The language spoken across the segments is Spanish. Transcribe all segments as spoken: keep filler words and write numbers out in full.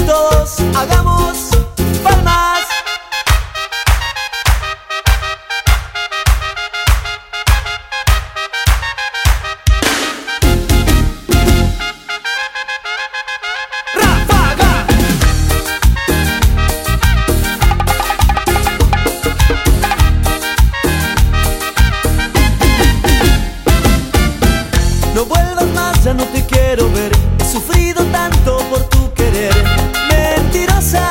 todos hagamos palmas. ¡Ráfaga! No vuelvas más, ya no te quiero ver. He sufrido tanto por tu querer. Mentirosa,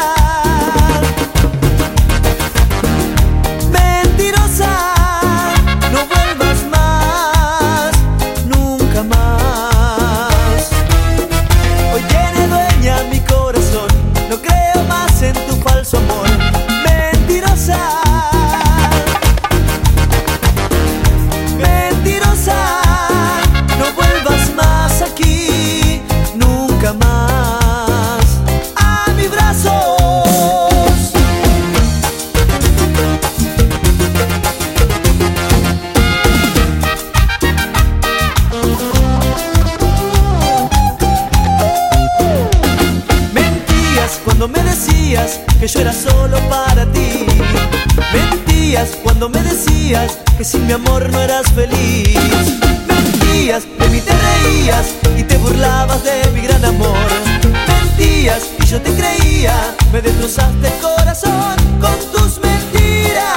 mentirosa. No vuelvas más, nunca más. Hoy tiene dueña mi corazón. No creo más en tu falso amor. Mentirosa, mentirosa. No vuelvas más aquí, nunca más a mis brazos. Mentías cuando me decías que yo era solo para ti. Mentías cuando me decías que sin mi amor no eras feliz. Mentías, de mí te reías y te burlabas de mi gran amor. Mentías y yo te creía, me destrozaste el corazón con tus mentiras.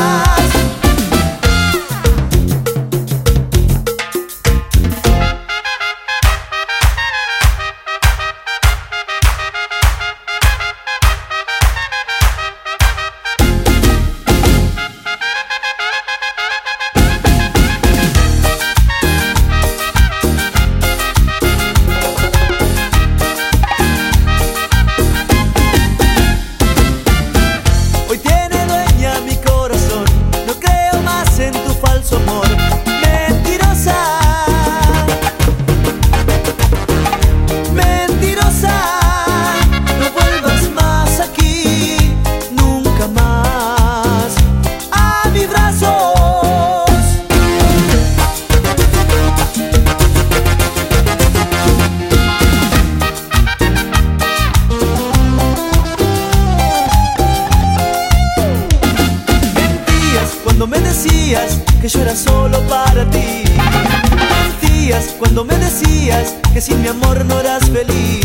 Hoy tiene dueña mi corazón. No creo más en tu falso amor. Mentirosa, mentirosa. No vuelvas más aquí, nunca más a mis brazos. Cuando me decías que yo era solo para ti. Mentías cuando me decías que sin mi amor no eras feliz.